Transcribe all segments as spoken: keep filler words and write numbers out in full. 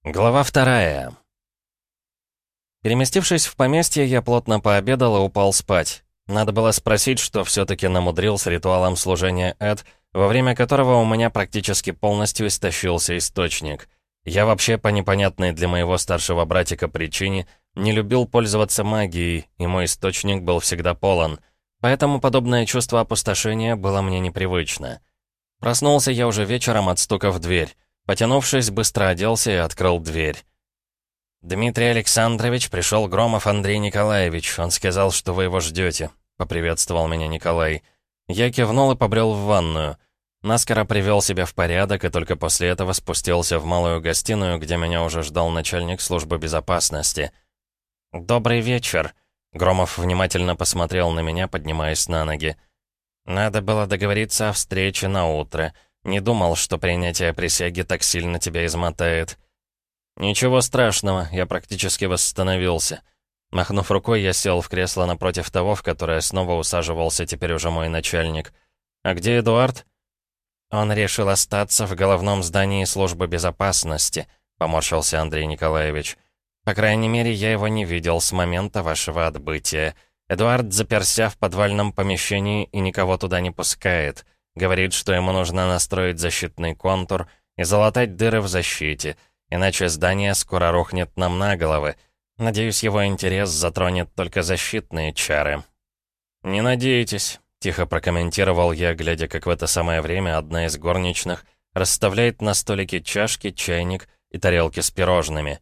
Глава вторая. Переместившись в поместье, я плотно пообедал и упал спать. Надо было спросить, что все-таки намудрил с ритуалом служения Эд, во время которого у меня практически полностью истощился источник. Я вообще по непонятной для моего старшего братика причине не любил пользоваться магией, и мой источник был всегда полон. Поэтому подобное чувство опустошения было мне непривычно. Проснулся я уже вечером от стука в дверь. Потянувшись, быстро оделся и открыл дверь. «Дмитрий Александрович, пришел Громов Андрей Николаевич. Он сказал, что вы его ждете», — поприветствовал меня Николай. Я кивнул и побрел в ванную. Наскоро привел себя в порядок и только после этого спустился в малую гостиную, где меня уже ждал начальник службы безопасности. «Добрый вечер», — Громов внимательно посмотрел на меня, поднимаясь на ноги. «Надо было договориться о встрече на утро. Не думал, что принятие присяги так сильно тебя измотает». «Ничего страшного, я практически восстановился». Махнув рукой, я сел в кресло напротив того, в которое снова усаживался теперь уже мой начальник. «А где Эдуард?» «Он решил остаться в головном здании службы безопасности», — поморщился Андрей Николаевич. «По крайней мере, я его не видел с момента вашего отбытия. Эдуард заперся в подвальном помещении и никого туда не пускает. Говорит, что ему нужно настроить защитный контур и залатать дыры в защите, иначе здание скоро рухнет нам на головы. Надеюсь, его интерес затронет только защитные чары». «Не надейтесь», — тихо прокомментировал я, глядя, как в это самое время одна из горничных расставляет на столике чашки, чайник и тарелки с пирожными.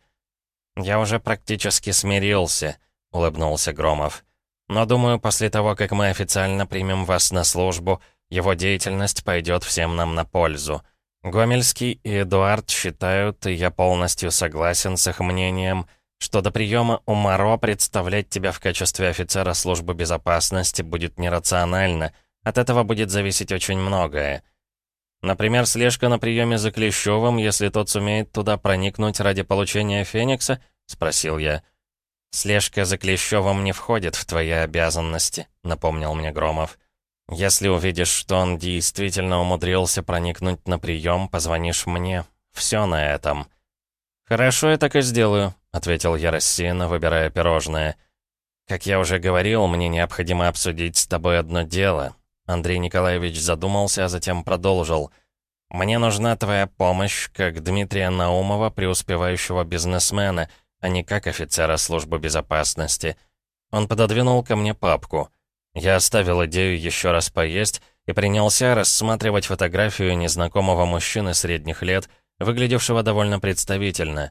«Я уже практически смирился», — улыбнулся Громов. «Но думаю, после того, как мы официально примем вас на службу, его деятельность пойдет всем нам на пользу. Гомельский и Эдуард считают, и я полностью согласен с их мнением, что до приема у Моро представлять тебя в качестве офицера службы безопасности будет нерационально. От этого будет зависеть очень многое. Например, слежка на приеме за Клещевым, если тот сумеет туда проникнуть ради получения Феникса?» — спросил я. «Слежка за Клещевым не входит в твои обязанности», — напомнил мне Громов. «Если увидишь, что он действительно умудрился проникнуть на прием, позвонишь мне. Все на этом». «Хорошо, я так и сделаю», — ответил я рассеянно, выбирая пирожное. «Как я уже говорил, мне необходимо обсудить с тобой одно дело». Андрей Николаевич задумался, а затем продолжил. «Мне нужна твоя помощь, как Дмитрия Наумова, преуспевающего бизнесмена, а не как офицера службы безопасности». Он пододвинул ко мне папку. Я оставил идею еще раз поесть и принялся рассматривать фотографию незнакомого мужчины средних лет, выглядевшего довольно представительно.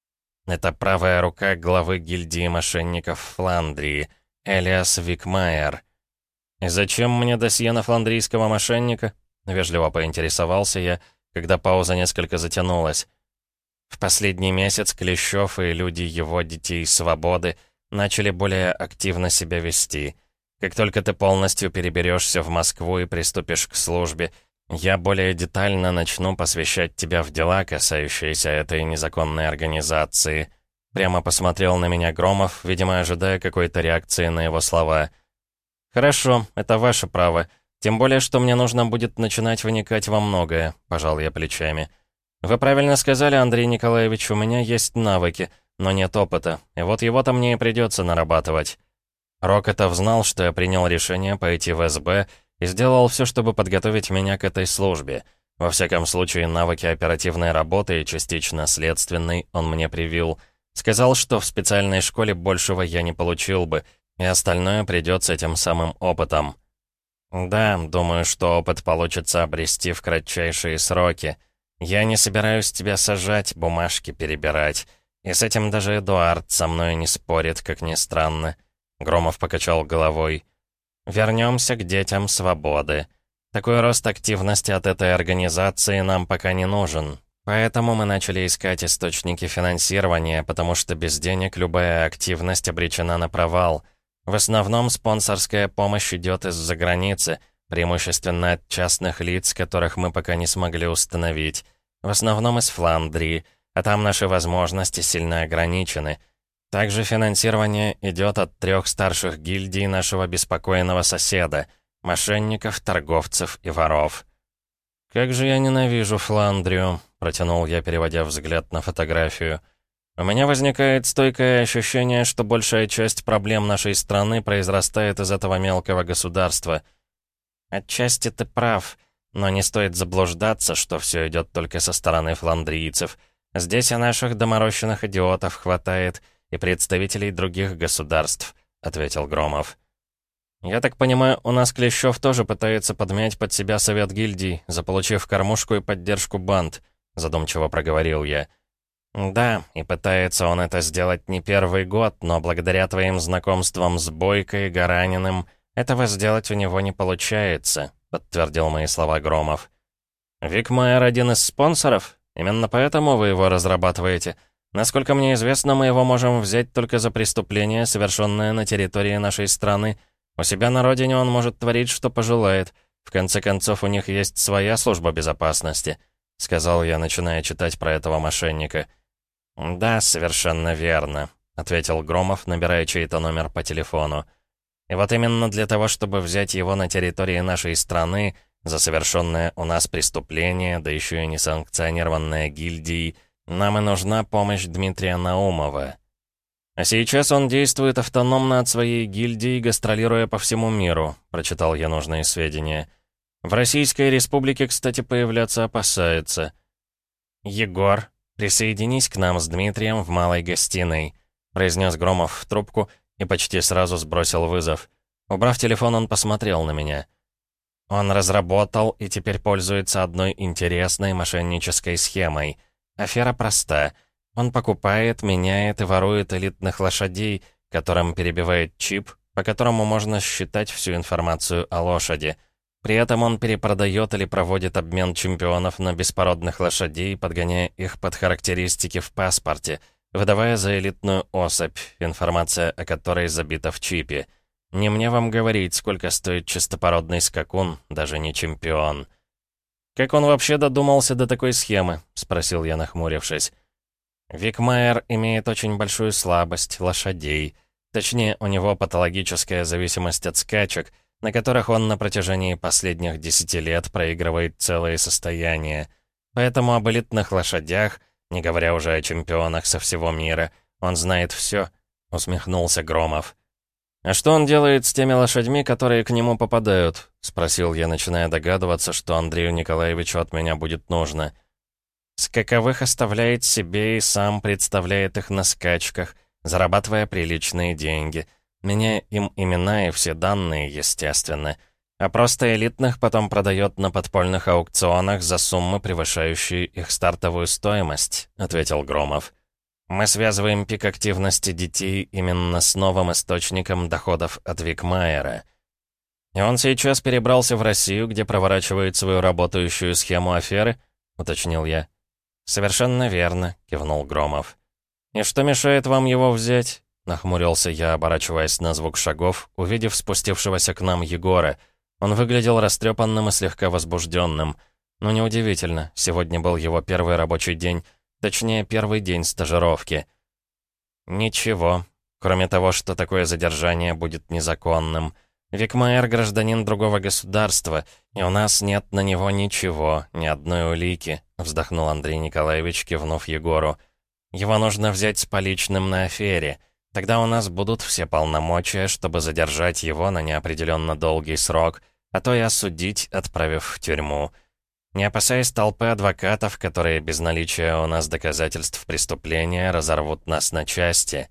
Это правая рука главы гильдии мошенников Фландрии, Элиас Викмайер. «И зачем мне досье на фландрийского мошенника?» — вежливо поинтересовался я, когда пауза несколько затянулась. В последний месяц Клещев и люди его детей свободы начали более активно себя вести. Как только ты полностью переберешься в Москву и приступишь к службе, я более детально начну посвящать тебя в дела, касающиеся этой незаконной организации». Прямо посмотрел на меня Громов, видимо, ожидая какой-то реакции на его слова. «Хорошо, это ваше право. Тем более, что мне нужно будет начинать вникать во многое», — пожал я плечами. «Вы правильно сказали, Андрей Николаевич, у меня есть навыки, но нет опыта, и вот его-то мне и придется нарабатывать». Рокотов знал, что я принял решение пойти в эс бэ и сделал все, чтобы подготовить меня к этой службе. Во всяком случае, навыки оперативной работы и частично следственной он мне привил. Сказал, что в специальной школе большего я не получил бы, и остальное придет с этим самым опытом. Да, думаю, что опыт получится обрести в кратчайшие сроки. Я не собираюсь тебя сажать, бумажки перебирать. И с этим даже Эдуард со мной не спорит, как ни странно. Громов покачал головой. «Вернемся к детям свободы. Такой рост активности от этой организации нам пока не нужен. Поэтому мы начали искать источники финансирования, потому что без денег любая активность обречена на провал. В основном спонсорская помощь идет из-за границы, преимущественно от частных лиц, которых мы пока не смогли установить. В основном из Фландрии, а там наши возможности сильно ограничены. Также финансирование идет от трех старших гильдий нашего беспокойного соседа — мошенников, торговцев и воров». «Как же я ненавижу Фландрию», — протянул я, переводя взгляд на фотографию. «У меня возникает стойкое ощущение, что большая часть проблем нашей страны произрастает из этого мелкого государства». «Отчасти ты прав, но не стоит заблуждаться, что все идет только со стороны фландрийцев. Здесь и наших доморощенных идиотов хватает, и представителей других государств», — ответил Громов. «Я так понимаю, у нас Клещев тоже пытается подмять под себя совет гильдий, заполучив кормушку и поддержку банд», — задумчиво проговорил я. «Да, и пытается он это сделать не первый год, но благодаря твоим знакомствам с Бойко и Гараниным этого сделать у него не получается», — подтвердил мои слова Громов. «Викмайер один из спонсоров? Именно поэтому вы его разрабатываете? Насколько мне известно, мы его можем взять только за преступление, совершенное на территории нашей страны. У себя на родине он может творить, что пожелает. В конце концов, у них есть своя служба безопасности», — сказал я, начиная читать про этого мошенника. «Да, совершенно верно», — ответил Громов, набирая чей-то номер по телефону. «И вот именно для того, чтобы взять его на территории нашей страны за совершенное у нас преступление, да еще и несанкционированное гильдией, нам и нужна помощь Дмитрия Наумова. А сейчас он действует автономно от своей гильдии, гастролируя по всему миру», — прочитал я нужные сведения. «В Российской Республике, кстати, появляться опасается». «Егор, присоединись к нам с Дмитрием в малой гостиной», — произнес Громов в трубку и почти сразу сбросил вызов. Убрав телефон, он посмотрел на меня. «Он разработал и теперь пользуется одной интересной мошеннической схемой. Афера проста. Он покупает, меняет и ворует элитных лошадей, которым перебивает чип, по которому можно считать всю информацию о лошади. При этом он перепродает или проводит обмен чемпионов на беспородных лошадей, подгоняя их под характеристики в паспорте, выдавая за элитную особь, информация о которой забита в чипе. Не мне вам говорить, сколько стоит чистопородный скакун, даже не чемпион». «Как он вообще додумался до такой схемы?» — спросил я, нахмурившись. «Викмайер имеет очень большую слабость лошадей. Точнее, у него патологическая зависимость от скачек, на которых он на протяжении последних десяти лет проигрывает целые состояния. Поэтому об элитных лошадях, не говоря уже о чемпионах со всего мира, он знает все», — усмехнулся Громов. «А что он делает с теми лошадьми, которые к нему попадают?» — спросил я, начиная догадываться, что Андрею Николаевичу от меня будет нужно. «Скаковых оставляет себе и сам представляет их на скачках, зарабатывая приличные деньги, меняя им имена и все данные, естественно. А просто элитных потом продает на подпольных аукционах за суммы, превышающие их стартовую стоимость», — ответил Громов. «Мы связываем пик активности детей именно с новым источником доходов от Викмайера. И он сейчас перебрался в Россию, где проворачивает свою работающую схему аферы?» — уточнил я. «Совершенно верно», — кивнул Громов. «И что мешает вам его взять?» — нахмурился я, оборачиваясь на звук шагов, увидев спустившегося к нам Егора. Он выглядел растрепанным и слегка возбужденным. Но неудивительно, сегодня был его первый рабочий день, точнее, первый день стажировки. «Ничего, кроме того, что такое задержание будет незаконным. Викмайер — гражданин другого государства, и у нас нет на него ничего, ни одной улики», — вздохнул Андрей Николаевич, кивнув Егору. «Его нужно взять с поличным на афере. Тогда у нас будут все полномочия, чтобы задержать его на неопределенно долгий срок, а то и осудить, отправив в тюрьму. Не опасаясь толпы адвокатов, которые без наличия у нас доказательств преступления разорвут нас на части».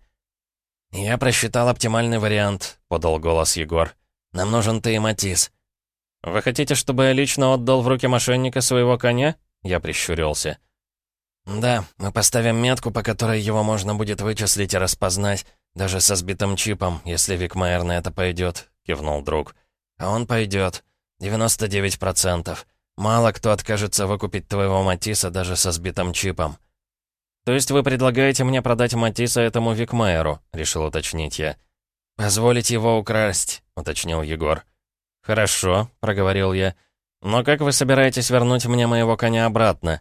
«Я просчитал оптимальный вариант», — подал голос Егор. «Нам нужен ты и Матис». «Вы хотите, чтобы я лично отдал в руки мошенника своего коня?» Я прищурился. «Да, мы поставим метку, по которой его можно будет вычислить и распознать, даже со сбитым чипом, если Викмайер на это пойдет», — кивнул друг. «А он пойдет. девяносто девять процентов. Мало кто откажется выкупить твоего Матиса даже со сбитым чипом». «То есть вы предлагаете мне продать Матиса этому Викмайеру?» — решил уточнить я. «Позволить его украсть», — уточнил Егор. «Хорошо», — проговорил я. «Но как вы собираетесь вернуть мне моего коня обратно?»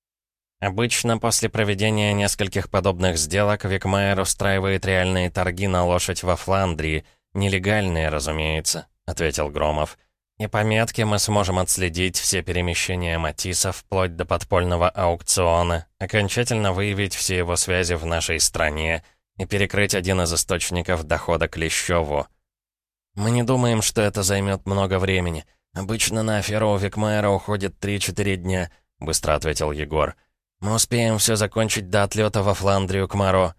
«Обычно после проведения нескольких подобных сделок Викмайер устраивает реальные торги на лошадь во Фландрии, нелегальные, разумеется», — ответил Громов. И по метке мы сможем отследить все перемещения Матисса вплоть до подпольного аукциона, окончательно выявить все его связи в нашей стране и перекрыть один из источников дохода Клещеву. Мы не думаем, что это займет много времени. Обычно на аферу у Викмаера уходит три-четыре дня, быстро ответил Егор. Мы успеем все закончить до отлета во Фландрию к Моро.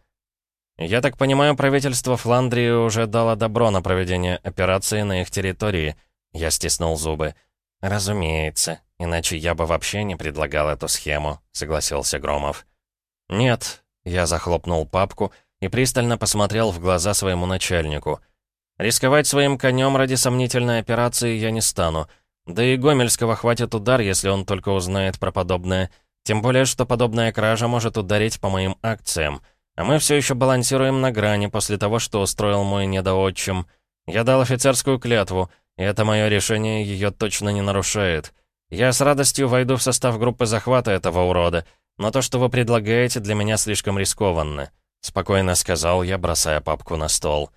Я так понимаю, правительство Фландрии уже дало добро на проведение операции на их территории. Я стиснул зубы. «Разумеется, иначе я бы вообще не предлагал эту схему», — согласился Громов. «Нет», — я захлопнул папку и пристально посмотрел в глаза своему начальнику. «Рисковать своим конем ради сомнительной операции я не стану. Да и Гомельского хватит удар, если он только узнает про подобное. Тем более, что подобная кража может ударить по моим акциям. А мы все еще балансируем на грани после того, что устроил мой недоотчим. Я дал офицерскую клятву, и это мое решение ее точно не нарушает. Я с радостью войду в состав группы захвата этого урода, но то, что вы предлагаете, для меня слишком рискованно», — спокойно сказал я, бросая папку на стол.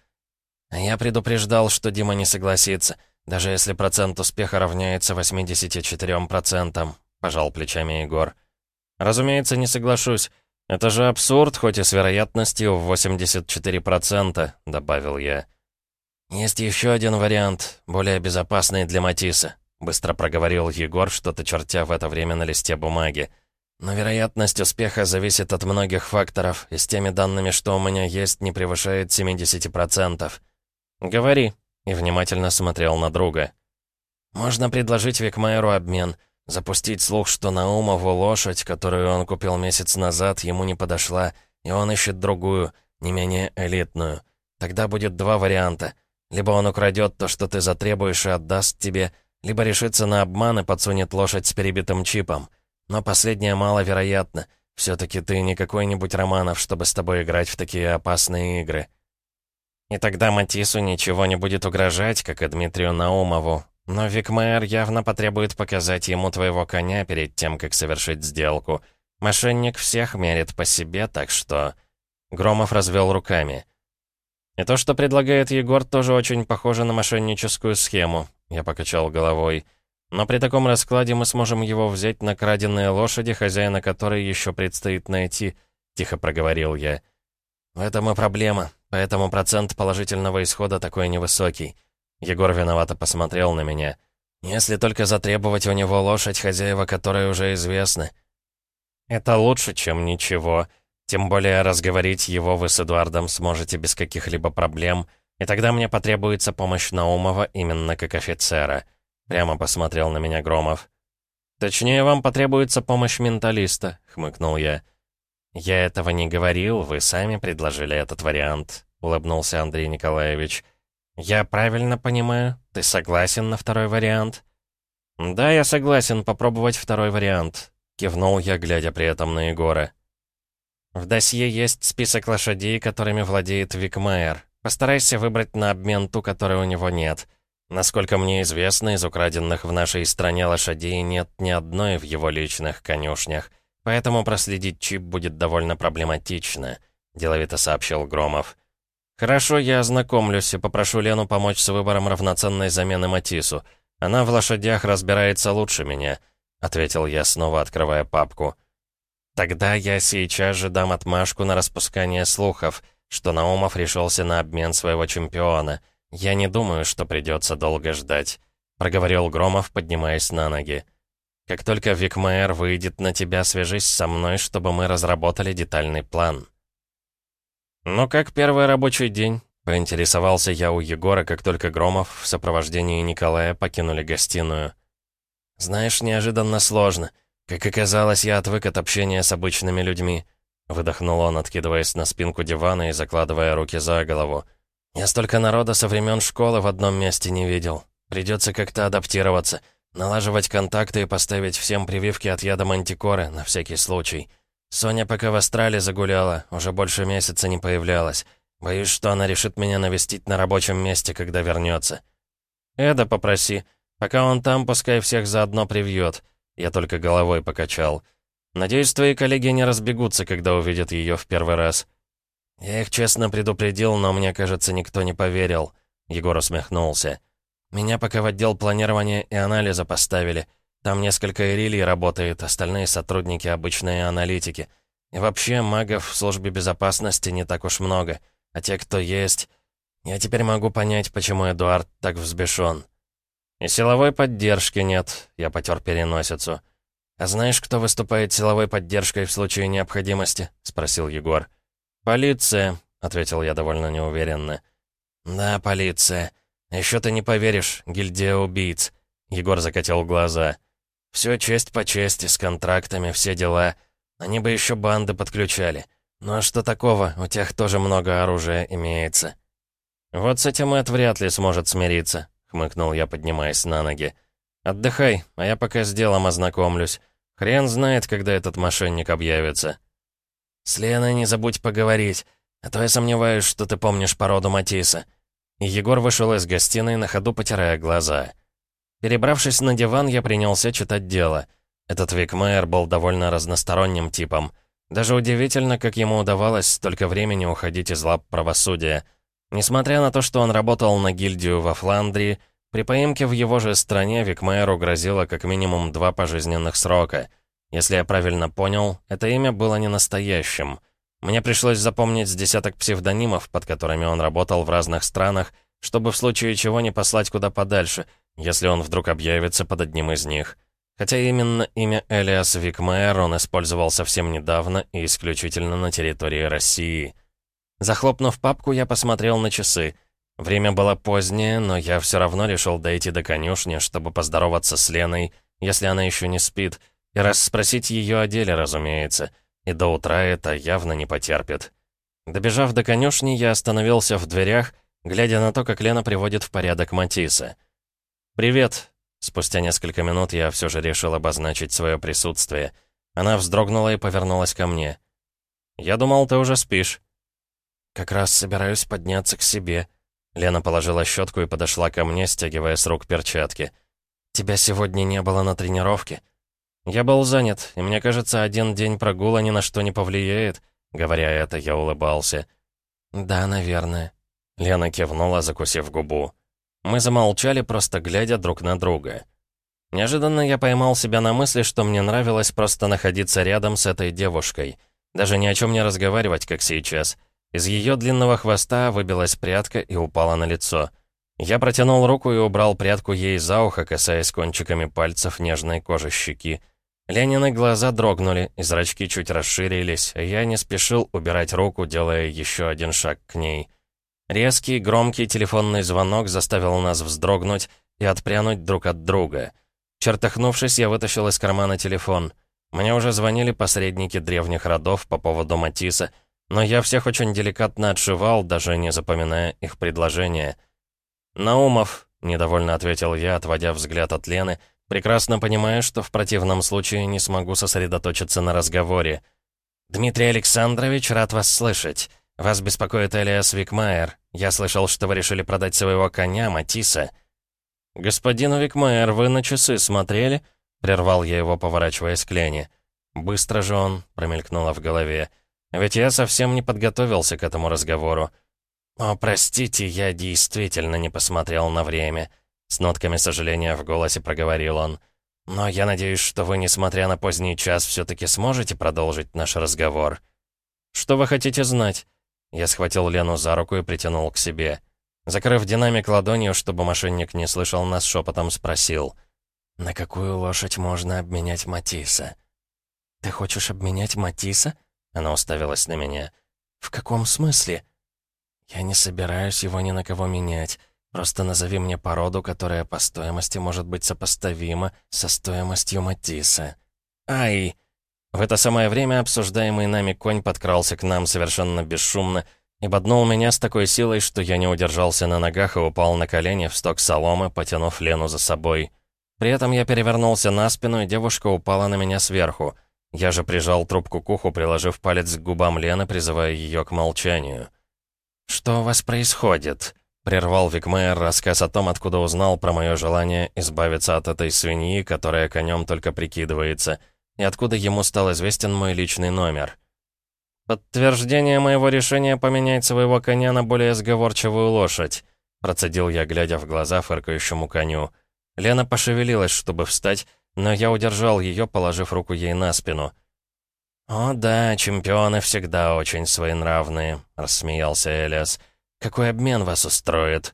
«Я предупреждал, что Дима не согласится, даже если процент успеха равняется восьмидесяти четырем процентам», — пожал плечами Егор. «Разумеется, не соглашусь. Это же абсурд, хоть и с вероятностью в восемьдесят четыре процента», — добавил я. «Есть еще один вариант, более безопасный для Матисса», — быстро проговорил Егор, что-то чертя в это время на листе бумаги. «Но вероятность успеха зависит от многих факторов, и с теми данными, что у меня есть, не превышает семидесяти процентов». «Говори», — и внимательно смотрел на друга. «Можно предложить Викмаеру обмен, запустить слух, что Наумову лошадь, которую он купил месяц назад, ему не подошла, и он ищет другую, не менее элитную. Тогда будет два варианта. Либо он украдет то, что ты затребуешь, и отдаст тебе, либо решится на обман и подсунет лошадь с перебитым чипом. Но последнее маловероятно. Все-таки ты не какой-нибудь Романов, чтобы с тобой играть в такие опасные игры». «И тогда Матиссу ничего не будет угрожать, как и Дмитрию Наумову. Но Викмаер явно потребует показать ему твоего коня перед тем, как совершить сделку. Мошенник всех мерит по себе, так что...» Громов развел руками. «И то, что предлагает Егор, тоже очень похоже на мошенническую схему», — я покачал головой. «Но при таком раскладе мы сможем его взять на краденые лошади, хозяина которой еще предстоит найти», — тихо проговорил я. «В этом и проблема, поэтому процент положительного исхода такой невысокий». Егор виновато посмотрел на меня. «Если только затребовать у него лошадь, хозяева которой уже известны». «Это лучше, чем ничего. Тем более разговорить его вы с Эдуардом сможете без каких-либо проблем, и тогда мне потребуется помощь Наумова именно как офицера», — прямо посмотрел на меня Громов. «Точнее, вам потребуется помощь менталиста», — хмыкнул я. «Я этого не говорил, вы сами предложили этот вариант», — улыбнулся Андрей Николаевич. «Я правильно понимаю, ты согласен на второй вариант?» «Да, я согласен попробовать второй вариант», — кивнул я, глядя при этом на Егора. «В досье есть список лошадей, которыми владеет Викмаер. Постарайся выбрать на обмен ту, которой у него нет. Насколько мне известно, из украденных в нашей стране лошадей нет ни одной в его личных конюшнях, поэтому проследить чип будет довольно проблематично», — деловито сообщил Громов. «Хорошо, я ознакомлюсь и попрошу Лену помочь с выбором равноценной замены Матиссу. Она в лошадях разбирается лучше меня», — ответил я, снова открывая папку. «Тогда я сейчас же дам отмашку на распускание слухов, что Наумов решился на обмен своего чемпиона. Я не думаю, что придется долго ждать», — проговорил Громов, поднимаясь на ноги. «Как только Викмаер выйдет на тебя, свяжись со мной, чтобы мы разработали детальный план». «Ну как первый рабочий день?» — поинтересовался я у Егора, как только Громов в сопровождении Николая покинули гостиную. «Знаешь, неожиданно сложно. Как оказалось, я отвык от общения с обычными людьми», — выдохнул он, откидываясь на спинку дивана и закладывая руки за голову. «Я столько народа со времен школы в одном месте не видел. Придется как-то адаптироваться, налаживать контакты и поставить всем прививки от яда мантикоры, на всякий случай. Соня пока в Астрале загуляла, уже больше месяца не появлялась. Боюсь, что она решит меня навестить на рабочем месте, когда вернется. Эда попроси. Пока он там, пускай всех заодно привьет». Я только головой покачал. «Надеюсь, твои коллеги не разбегутся, когда увидят ее в первый раз». «Я их честно предупредил, но мне кажется, никто не поверил», — Егор усмехнулся. Меня пока в отдел планирования и анализа поставили. Там несколько ирилий работает, остальные сотрудники обычные аналитики. И вообще, магов в службе безопасности не так уж много. А те, кто есть... Я теперь могу понять, почему Эдуард так взбешен. И силовой поддержки нет, я потер переносицу. «А знаешь, кто выступает силовой поддержкой в случае необходимости?» — спросил Егор. «Полиция», — ответил я довольно неуверенно. «Да, полиция. Еще ты не поверишь, гильдия убийц». Егор закатил глаза. «Все честь по чести, с контрактами, все дела. Они бы еще банды подключали. Ну а что такого, у тех тоже много оружия имеется». «Вот с этим Эд вряд ли сможет смириться», — хмыкнул я, поднимаясь на ноги. «Отдыхай, а я пока с делом ознакомлюсь. Хрен знает, когда этот мошенник объявится». «С Леной не забудь поговорить, а то я сомневаюсь, что ты помнишь породу Матисса». И Егор вышел из гостиной, на ходу потирая глаза. Перебравшись на диван, я принялся читать дело. Этот Викмайер был довольно разносторонним типом. Даже удивительно, как ему удавалось столько времени уходить из лап правосудия. Несмотря на то, что он работал на гильдию во Фландрии, при поимке в его же стране Викмайеру грозило как минимум два пожизненных срока. Если я правильно понял, это имя было не настоящим. Мне пришлось запомнить с десяток псевдонимов, под которыми он работал в разных странах, чтобы в случае чего не послать куда подальше, если он вдруг объявится под одним из них. Хотя именно имя Элиас Викмайер он использовал совсем недавно и исключительно на территории России. Захлопнув папку, я посмотрел на часы. Время было позднее, но я все равно решил дойти до конюшни, чтобы поздороваться с Леной, если она еще не спит, и расспросить ее о деле, разумеется. И до утра это явно не потерпит. Добежав до конюшни, я остановился в дверях, глядя на то, как Лена приводит в порядок Матисса. «Привет!» Спустя несколько минут я все же решил обозначить свое присутствие. Она вздрогнула и повернулась ко мне. «Я думал, ты уже спишь». «Как раз собираюсь подняться к себе». Лена положила щетку и подошла ко мне, стягивая с рук перчатки. «Тебя сегодня не было на тренировке?» «Я был занят, и мне кажется, один день прогула ни на что не повлияет». Говоря это, я улыбался. «Да, наверное». Лена кивнула, закусив губу. Мы замолчали, просто глядя друг на друга. Неожиданно я поймал себя на мысли, что мне нравилось просто находиться рядом с этой девушкой. Даже ни о чем не разговаривать, как сейчас. Из ее длинного хвоста выбилась прядка и упала на лицо. Я протянул руку и убрал прядку ей за ухо, касаясь кончиками пальцев нежной кожи щеки. Ленины глаза дрогнули, и зрачки чуть расширились, а я не спешил убирать руку, делая еще один шаг к ней. Резкий, громкий телефонный звонок заставил нас вздрогнуть и отпрянуть друг от друга. Чертыхнувшись, я вытащил из кармана телефон. Мне уже звонили посредники древних родов по поводу Матисса, но я всех очень деликатно отшивал, даже не запоминая их предложения. «Наумов», — недовольно ответил я, отводя взгляд от Лены, прекрасно понимая, что в противном случае не смогу сосредоточиться на разговоре. «Дмитрий Александрович, рад вас слышать. Вас беспокоит Элиас Викмайер. Я слышал, что вы решили продать своего коня, Матисса». «Господин Викмайер, вы на часы смотрели?» — прервал я его, поворачиваясь к Лене. «Быстро же он», — промелькнуло в голове. «Ведь я совсем не подготовился к этому разговору». «О, простите, я действительно не посмотрел на время», — с нотками сожаления в голосе проговорил он. «Но я надеюсь, что вы, несмотря на поздний час, все-таки сможете продолжить наш разговор». «Что вы хотите знать?» Я схватил Лену за руку и притянул к себе. Закрыв динамик ладонью, чтобы мошенник не слышал нас, шепотом спросил. «На какую лошадь можно обменять Матисса?» «Ты хочешь обменять Матисса?» Она уставилась на меня. «В каком смысле?» «Я не собираюсь его ни на кого менять. Просто назови мне породу, которая по стоимости может быть сопоставима со стоимостью Матисса». «Ай!» В это самое время обсуждаемый нами конь подкрался к нам совершенно бесшумно и боднул меня с такой силой, что я не удержался на ногах и упал на колени в сток соломы, потянув Лену за собой. При этом я перевернулся на спину, и девушка упала на меня сверху. Я же прижал трубку к уху, приложив палец к губам Лены, призывая ее к молчанию. «Что у вас происходит?» — прервал Викмайер рассказ о том, откуда узнал про мое желание избавиться от этой свиньи, которая конем только прикидывается, и откуда ему стал известен мой личный номер. «Подтверждение моего решения поменять своего коня на более сговорчивую лошадь». — процедил я, глядя в глаза фыркающему коню. Лена пошевелилась, чтобы встать, но я удержал ее, положив руку ей на спину. «О да, чемпионы всегда очень своенравные», — рассмеялся Элиас. «Какой обмен вас устроит?»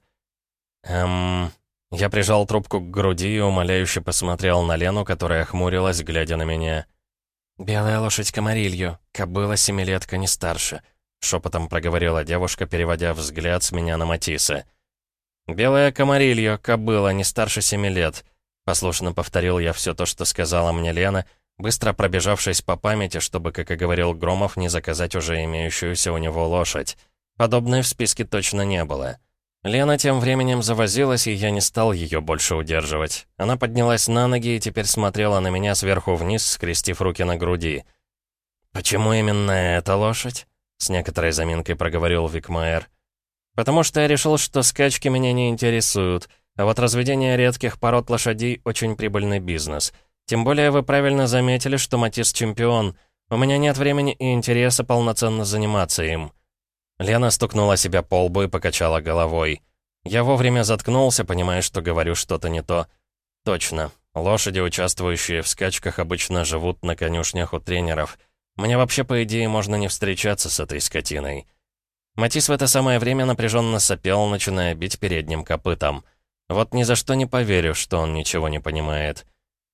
«Эм...» Я прижал трубку к груди и умоляюще посмотрел на Лену, которая хмурилась, глядя на меня. «Белая лошадь Камарилью, кобыла семилетка, не старше», — шепотом проговорила девушка, переводя взгляд с меня на Матисса. «Белая Камарилью, кобыла, не старше семи лет», — послушно повторил я все то, что сказала мне Лена, быстро пробежавшись по памяти, чтобы, как и говорил Громов, не заказать уже имеющуюся у него лошадь. Подобной в списке точно не было. Лена тем временем завозилась, и я не стал ее больше удерживать. Она поднялась на ноги и теперь смотрела на меня сверху вниз, скрестив руки на груди. «Почему именно эта лошадь?» — с некоторой заминкой проговорил Викмаер. «Потому что я решил, что скачки меня не интересуют, а вот разведение редких пород лошадей — очень прибыльный бизнес. Тем более вы правильно заметили, что Матис чемпион. У меня нет времени и интереса полноценно заниматься им». Лена стукнула себя по лбу и покачала головой. Я вовремя заткнулся, понимая, что говорю что-то не то. Точно. Лошади, участвующие в скачках, обычно живут на конюшнях у тренеров. Мне вообще, по идее, можно не встречаться с этой скотиной. Матис в это самое время напряженно сопел, начиная бить передним копытом. Вот ни за что не поверю, что он ничего не понимает.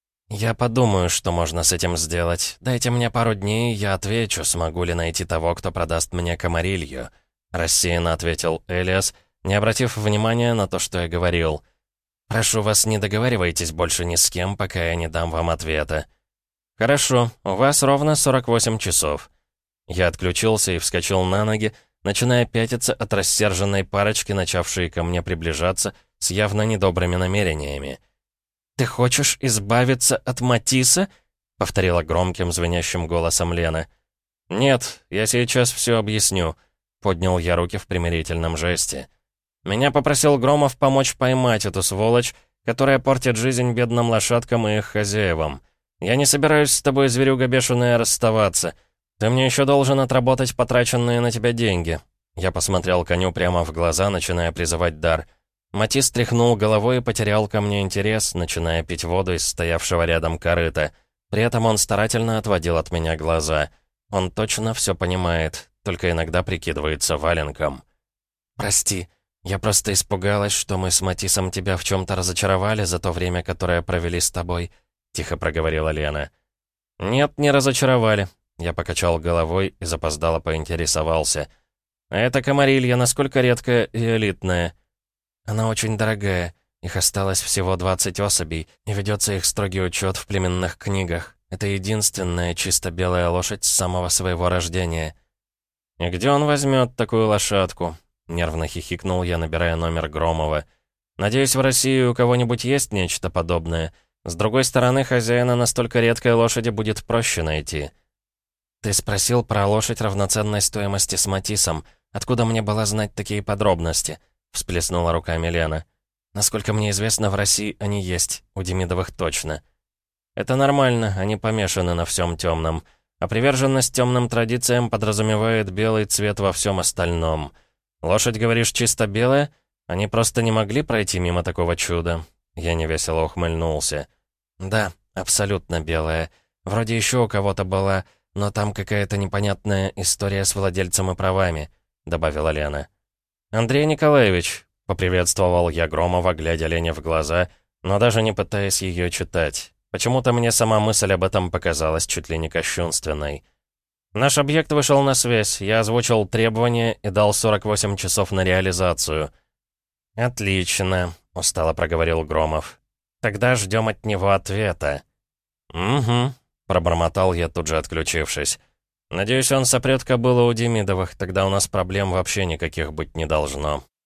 «Я подумаю, что можно с этим сделать. Дайте мне пару дней, я отвечу, смогу ли найти того, кто продаст мне Камарилью», — рассеянно ответил Элиас, не обратив внимания на то, что я говорил. «Прошу вас, не договаривайтесь больше ни с кем, пока я не дам вам ответа». «Хорошо, у вас ровно сорок восемь часов». Я отключился и вскочил на ноги, начиная пятиться от рассерженной парочки, начавшей ко мне приближаться с явно недобрыми намерениями. «Ты хочешь избавиться от Матиса?» — повторила громким, звенящим голосом Лена. «Нет, я сейчас все объясню», — поднял я руки в примирительном жесте. «Меня попросил Громов помочь поймать эту сволочь, которая портит жизнь бедным лошадкам и их хозяевам. Я не собираюсь с тобой, зверюга бешеная, расставаться. Ты мне еще должен отработать потраченные на тебя деньги». Я посмотрел коню прямо в глаза, начиная призывать дар. Матис тряхнул головой и потерял ко мне интерес, начиная пить воду из стоявшего рядом корыта. При этом он старательно отводил от меня глаза. Он точно все понимает, только иногда прикидывается валенком. «Прости, я просто испугалась, что мы с Матисом тебя в чем-то разочаровали за то время, которое провели с тобой», — тихо проговорила Лена. «Нет, не разочаровали». Я покачал головой и запоздало поинтересовался. «А эта Камарилья насколько редкая и элитная?» «Она очень дорогая. Их осталось всего двадцать особей, и ведется их строгий учет в племенных книгах. Это единственная чисто белая лошадь с самого своего рождения». «И где он возьмет такую лошадку?» Нервно хихикнул я, набирая номер Громова. «Надеюсь, в России у кого-нибудь есть нечто подобное. С другой стороны, хозяина настолько редкой лошади будет проще найти». «Ты спросил про лошадь равноценной стоимости с Матисом. Откуда мне было знать такие подробности?» — всплеснула руками Лена. «Насколько мне известно, в России они есть, у Демидовых точно». «Это нормально, они помешаны на всем темном. А приверженность темным традициям подразумевает белый цвет во всем остальном. Лошадь, говоришь, чисто белая? Они просто не могли пройти мимо такого чуда?» Я невесело ухмыльнулся. «Да, абсолютно белая. Вроде еще у кого-то была, но там какая-то непонятная история с владельцем и правами», — добавила Лена. «Андрей Николаевич», — поприветствовал я Громова, глядя Лене в глаза, но даже не пытаясь ее читать. Почему-то мне сама мысль об этом показалась чуть ли не кощунственной. «Наш объект вышел на связь, я озвучил требования и дал сорок восемь часов на реализацию». «Отлично», — устало проговорил Громов. «Тогда ждем от него ответа». «Угу», — пробормотал я, тут же отключившись. «Надеюсь, он сопрет кобылу у Демидовых, тогда у нас проблем вообще никаких быть не должно».